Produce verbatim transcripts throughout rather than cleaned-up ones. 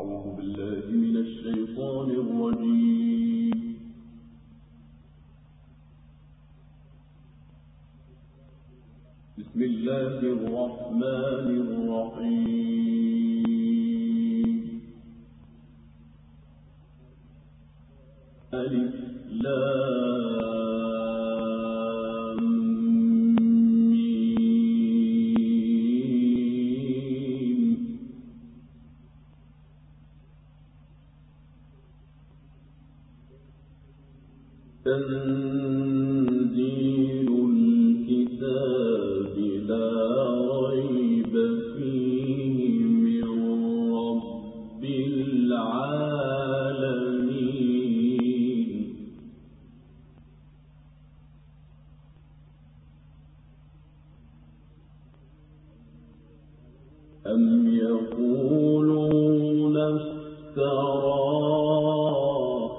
أعوذ بالله من الشيطان الرجيم. بسم الله الرحمن الرحيم. ألف لام ميم. تنزيل الكتاب لا ريب فيه من رب العالمين. أم يقولون افتراه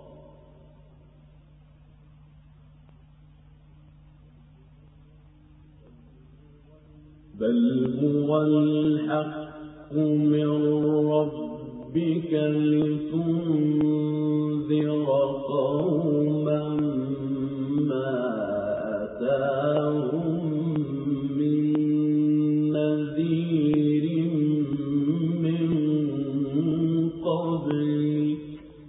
بل هو الحق من ربك لتنذر قوما ما أتاهم من نذير من قبلك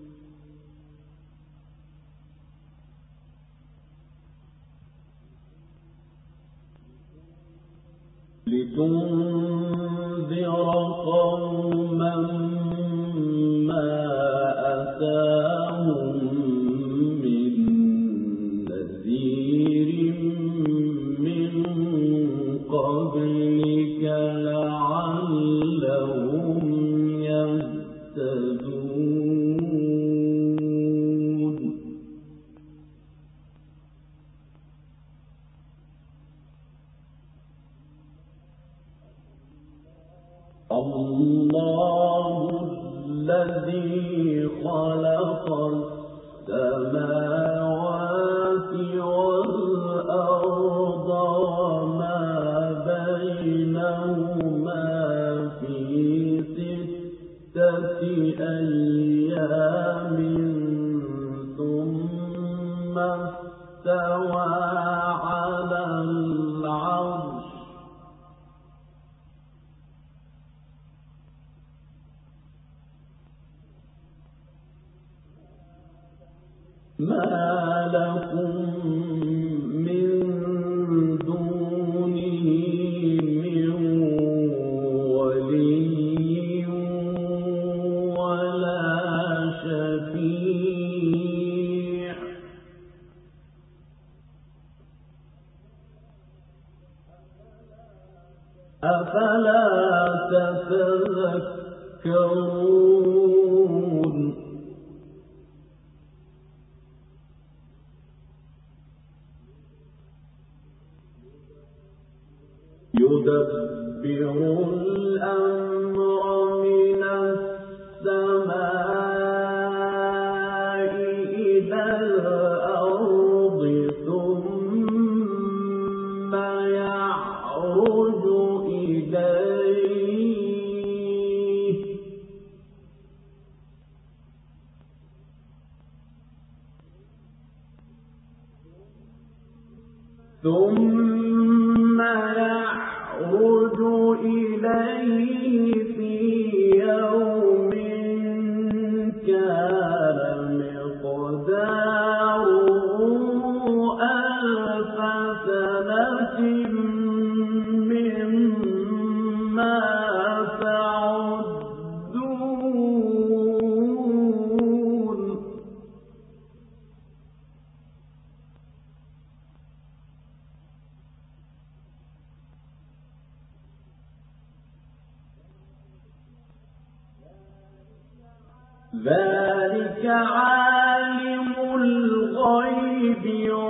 لتنذر قوما ما أتاهم من نذير من قبلك لعلهم يهتدون. الله الذي خلق السماوات والأرض وما بينهما في ستة أيام ثم استوى على العرش ما لكم من دونه من ولي ولا شفيع أفلا تتذكرون. يدبر الأمر من السماء إلى الأرض ثم يعرج إليه ثم يعرج إليه في يوم كان مقداره ألف سنة مما تعدون. ذلك عالم الغيب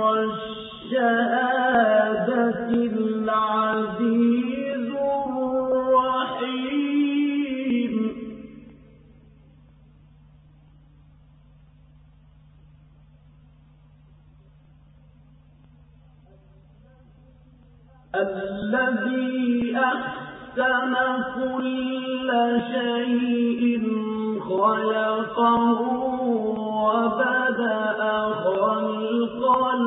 والشهادة العزيز الرحيم. الذي أحسن كل شيء خلقه وبدأ خلق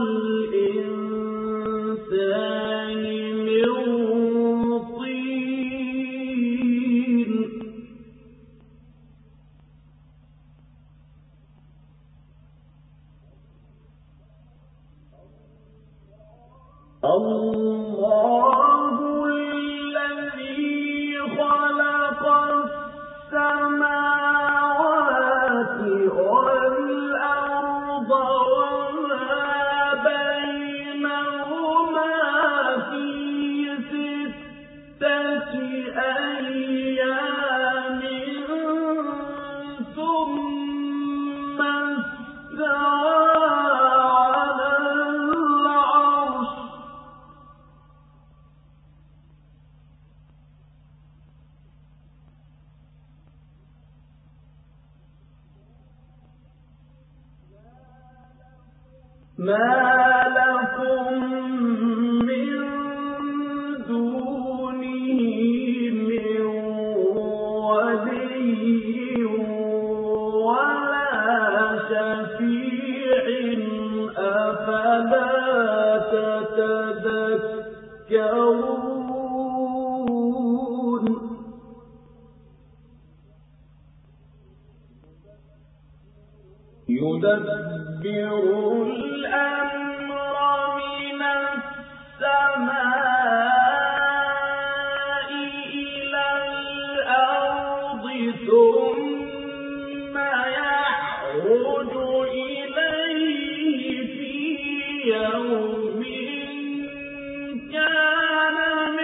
الإنسان من طين الله الذي خلق السماوات والأرض وما بينهما في ستة أيام ثم استوى على العرش ما لكم من دونه من ولي ولا شفيع أفلا تتذكرون يدبر الأمر من السماء إلى الأرض ثم يعرج إليه في يوم كان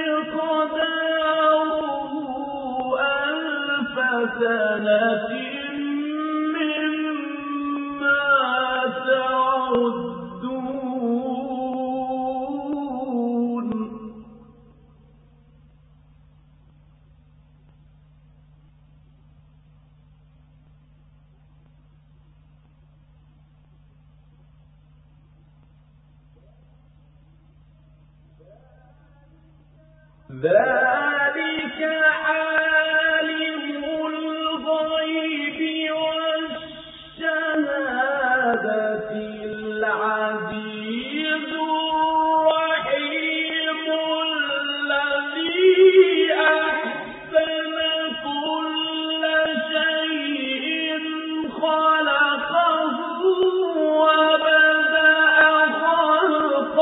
مقداره ألف سنة ذلك عالم الغيب والشهادة العزيز الرحيم الذي أحسن كل شيء خلقه وبدأ خلق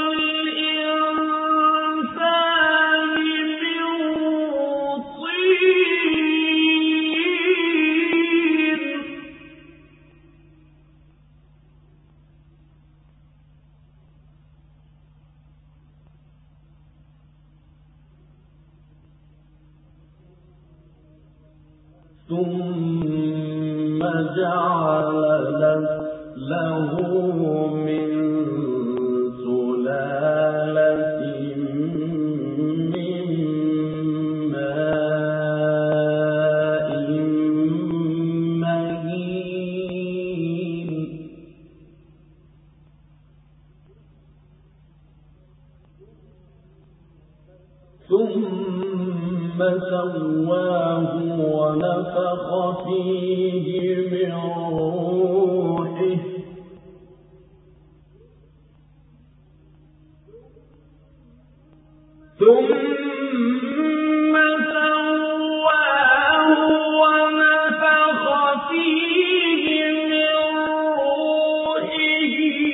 ثم جعل له من سلالة من ماء مهين ثم سواه ونفخ فيه من روحه ثم سواه ونفخ فيه من روحه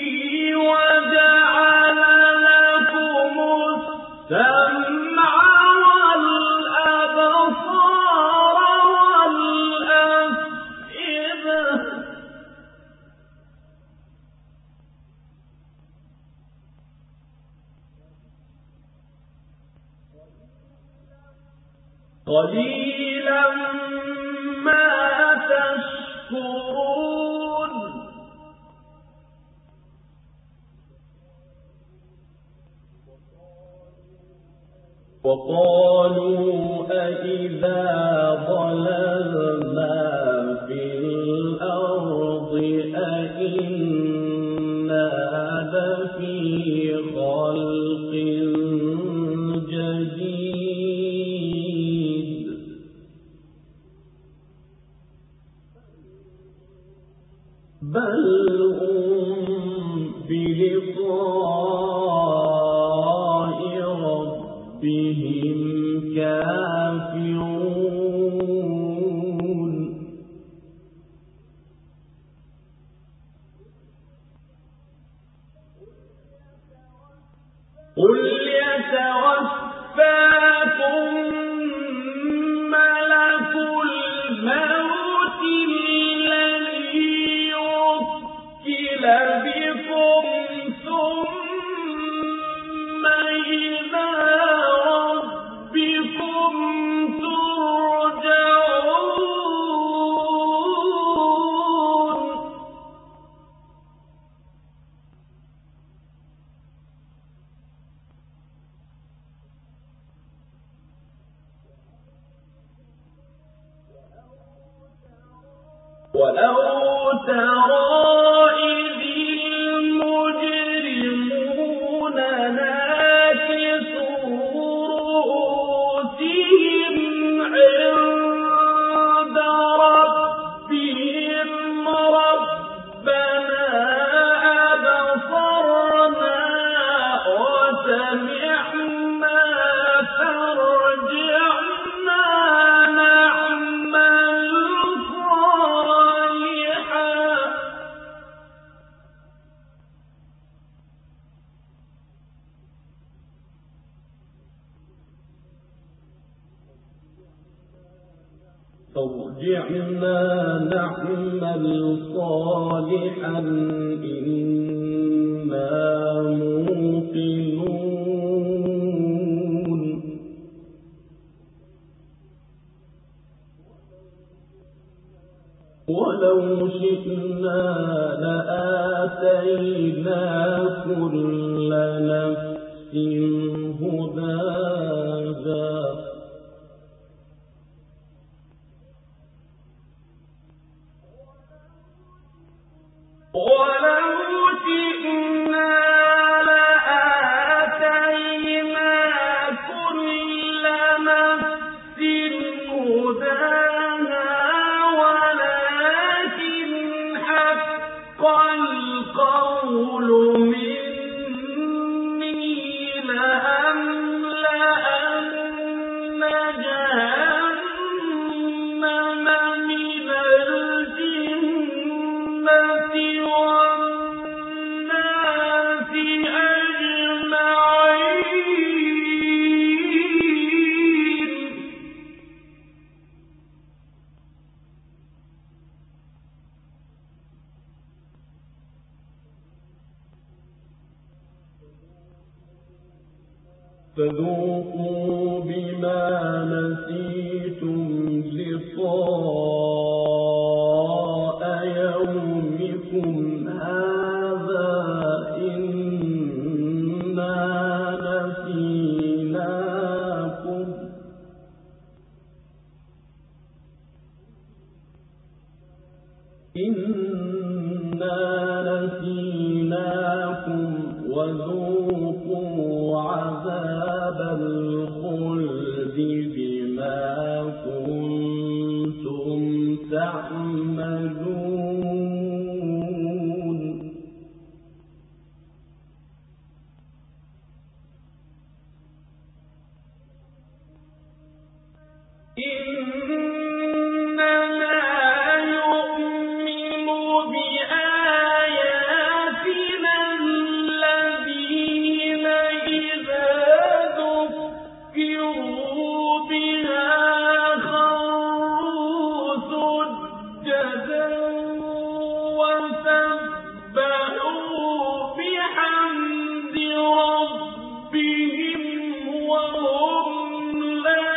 وجعل لكم السمع والأبصار والأفئدة قليلا ما تشكرون وقالوا أإذا ضللنا في الأرض أإنا لفي خلق جديد بل هم بلقاء ربهم كافرون قل يتوفاكم ملك الموت الذي وكل بكم ثم إلى ربكم ترجعون ولو ترى إذ المجرمون ناكسوا رؤوسهم عند ربهم ربنا أبصرنا وسمعنا فارجعنا نعمل فارجعنا نعمل صالحا إنا موقنون ولو شئنا لآتينا كل نفس هداها ولو شئنا لآتينا كل نفس هداها ولكن حق القول مني لأملأن جهنم من الجنة والناس أجمعين فذوقوا بما نسيتم لقاء يومكم هذا إنا نسيناكم إنا نسيناكم وذوقوا عذاب الخلد بما كنتم تعملون إنما يؤمن بآياتنا الذين إذا ذكروا بها خروا سجدا وسبحوا بحمد ربهم وهم لا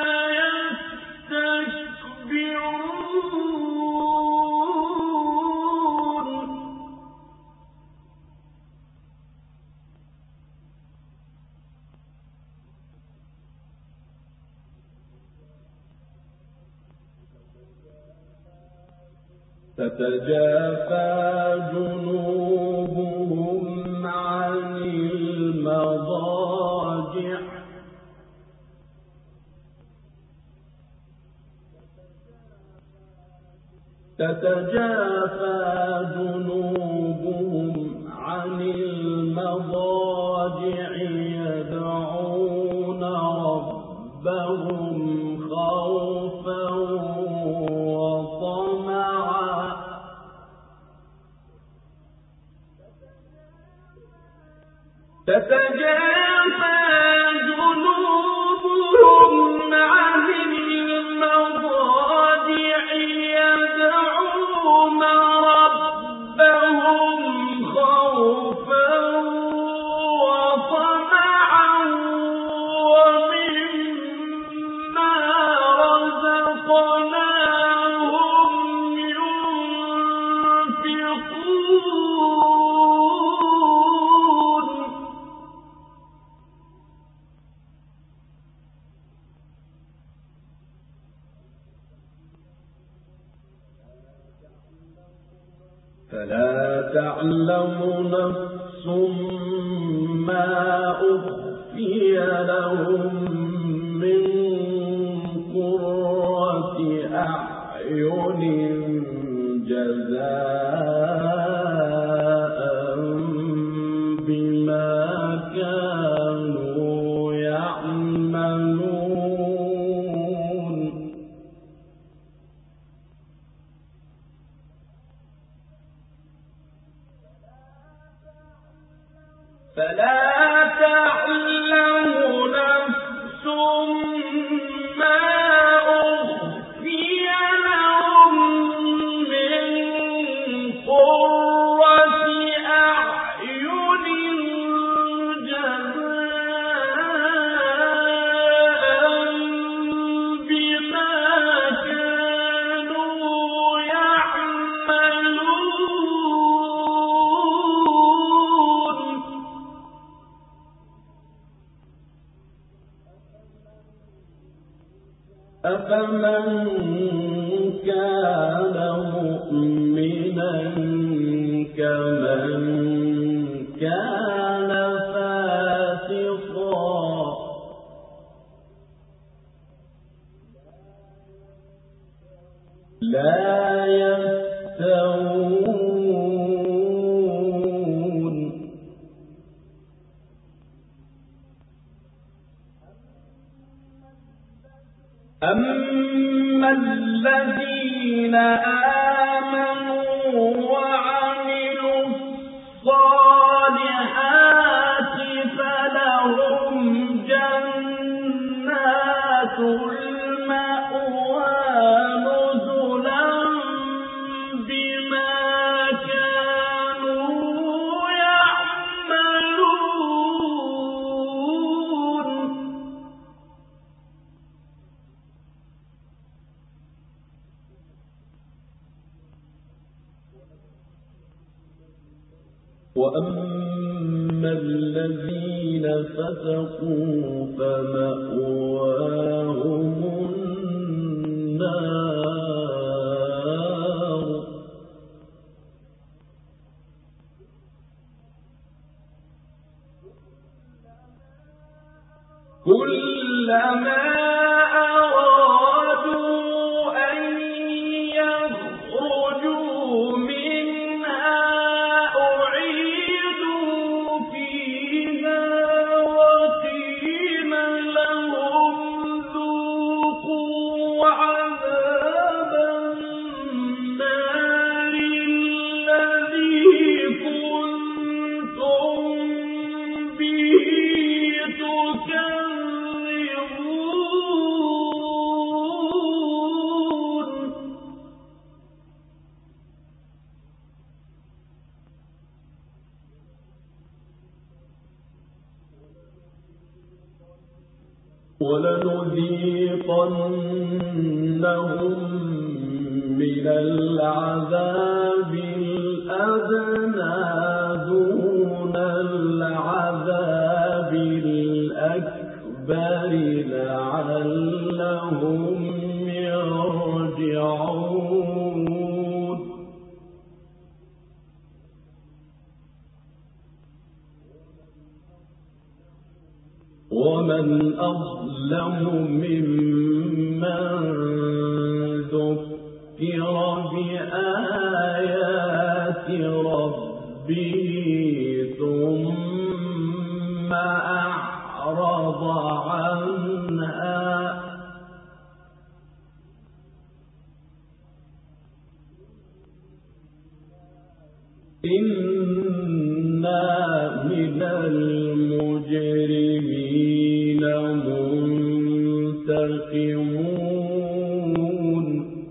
يستكبرون تتجافى جنوبهم عن المضاجع تتجافى جنوبهم عن المضاجع يدعون ربهم خوفا وطمعا تتجافى جنوبهم عن المضاجع يدعون ربهم خوفا وطمعا ومما رزقناهم ينفقون فلا تعلم نفس ما أخفي لهم من قرة أعين جزاء بما كانوا يعملون فلا تعلم نفس ما أخفي لهم من قرة أعين جزاء بما كانوا يعملون أفمن كان مؤمنا كمن كان فاسقا لا يستوون أما الذين آمنوا وعملوا الصالحات فلهم جنات المأوى نزلا بما كانوا يعملون وأما الذين فسقوا فمأواهم النار كلما أرادوا أن يخرجوا منها أعيدوا فيها وقيل لهم ذوقوا عذاب النار الذي كنتم به تكذبون ولنذيقنهم من العذاب الأدنى دون العذاب الأكبر لعلهم يرجعون ومن أظلم ممن ذكر بآيات ربه ثم أعرض عنها إنا من المجرمين منتقمون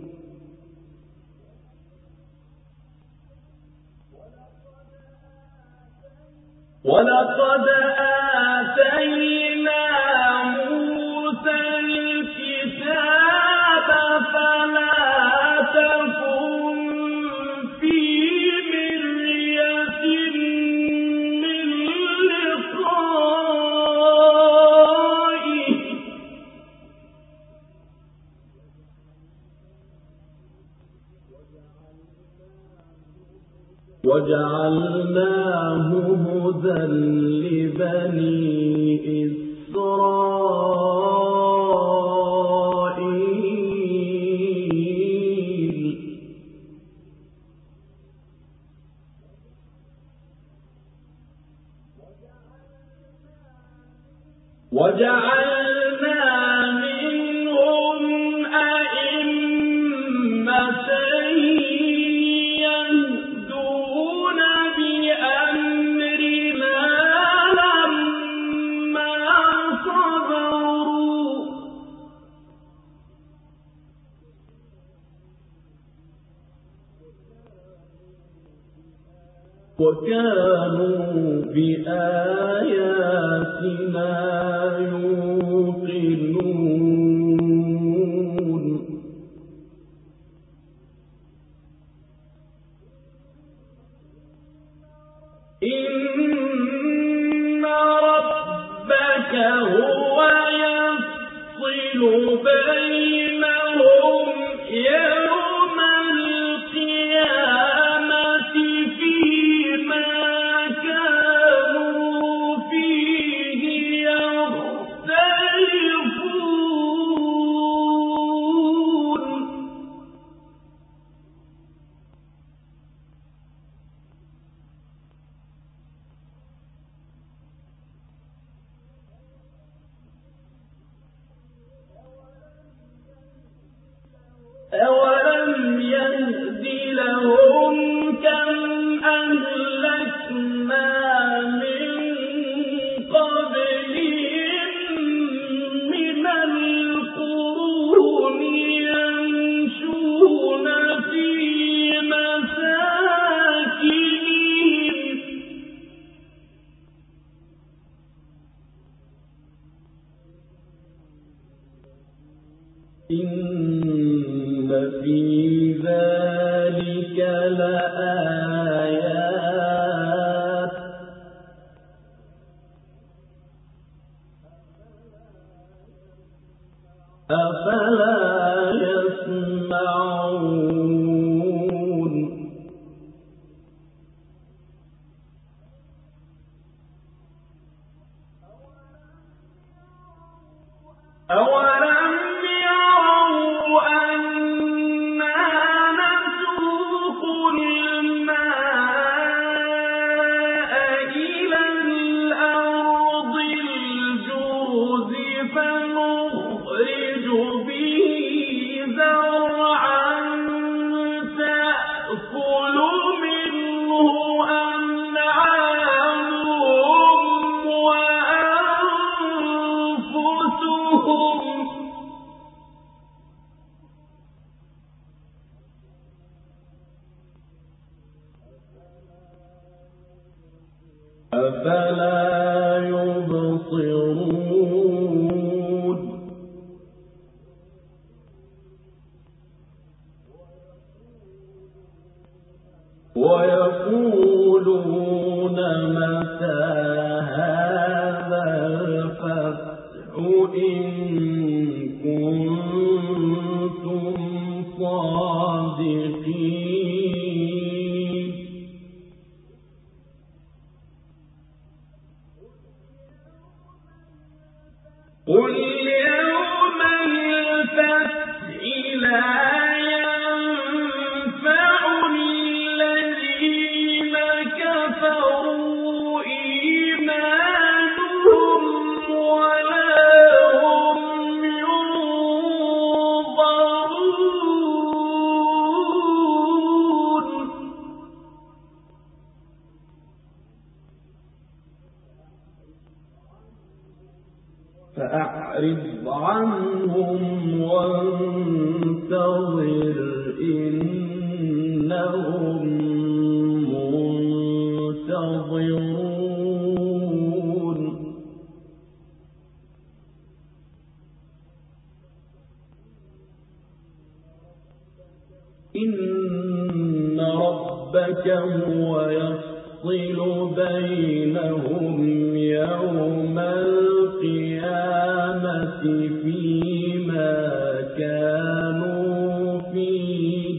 ولقد آتينا موسى الكتاب فلا تكن في مرية من لقائه وجعلناه هدى لبني إسرائيل وجعلنا منهم أئمة يهدون بأمرنا لما صبروا وكانوا بآياتنا يوقنون إن ربك هو يفصل بينهم يوم القيامة فيما كانوا فيه يختلفون أولم يهد لهم كم أهلكنا من قبلهم من القرون يمشون في مساكنهم إن في ذلك لآيات أفلا يسمعون أولم يروا أنا نسوق الماء إلى الأرض الجرز فنخرج به زرعا تأكل منه أنعامهم وأنفسهم أفلا يبصرون ويقولون متى هذا الفتح إن كنتم صادقين قل يوم الفتح لا ينفع فأعرض عنهم وانتظر إنهم منتظرون إن ربك هو يفصل بينهم يوم القيامة فيما كانوا فيه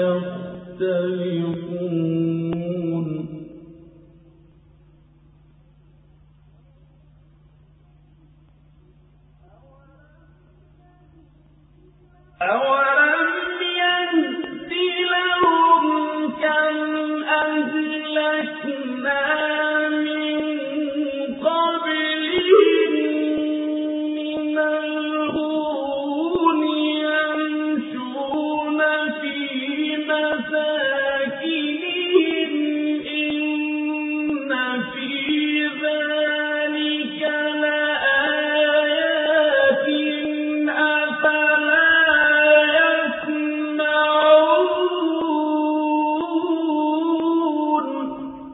يختلفون أولم يهد لهم كم أهلكنا من قبلهم من القرون يمشون في مساكنهم إن في ذلك لآيات أفلا يسمعون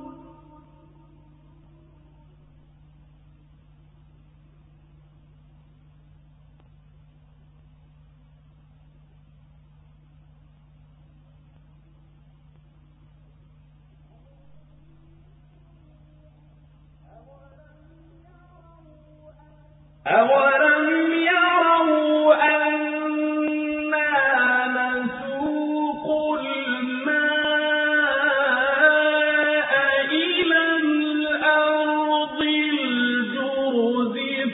أولم يروا أنا نسوق الماء إلى الأرض الجرز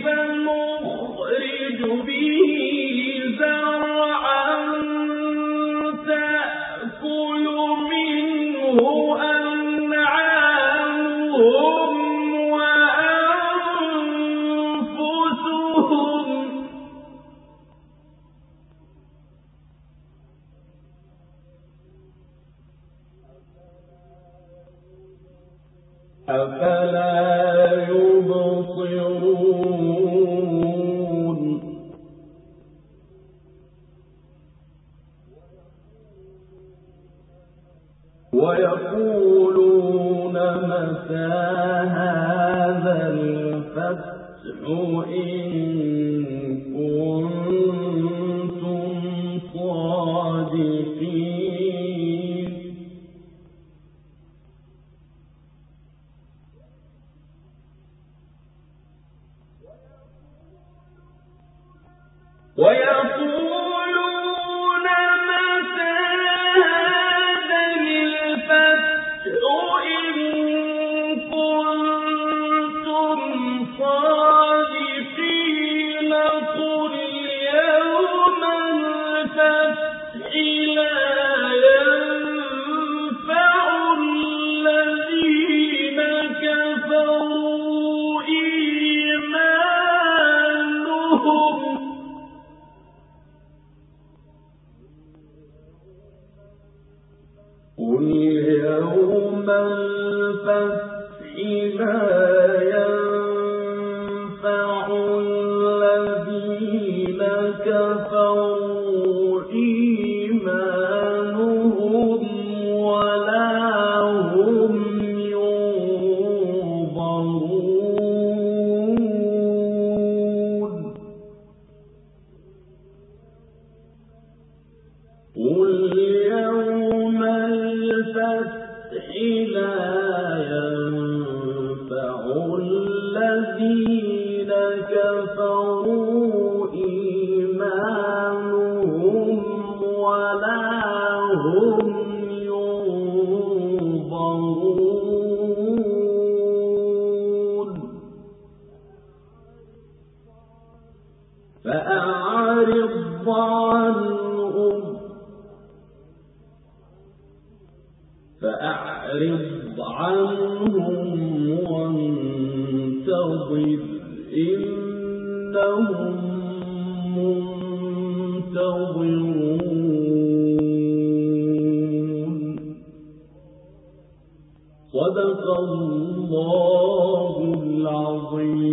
فنخرج به زرعا تأكل منه أنعامهم أفلا يبصرون ويقولون متى هذا الفتح إن كنتم صادقين ويقولون متى هذا الفتح إن كنتم صادقين قل يوم الفتح لا ينفع الذين كفروا إيمانهم قل يوم الفتح لا ينفع الذين كفروا إيمانهم ولا هم ينظرون قل يوم الفتح لا ينفع الذين كفروا إيمانهم ولا هم ينظرون فأعرض عنهم فأعرض عنهم وانتظر إنهم منتظرون صدق الله العظيم.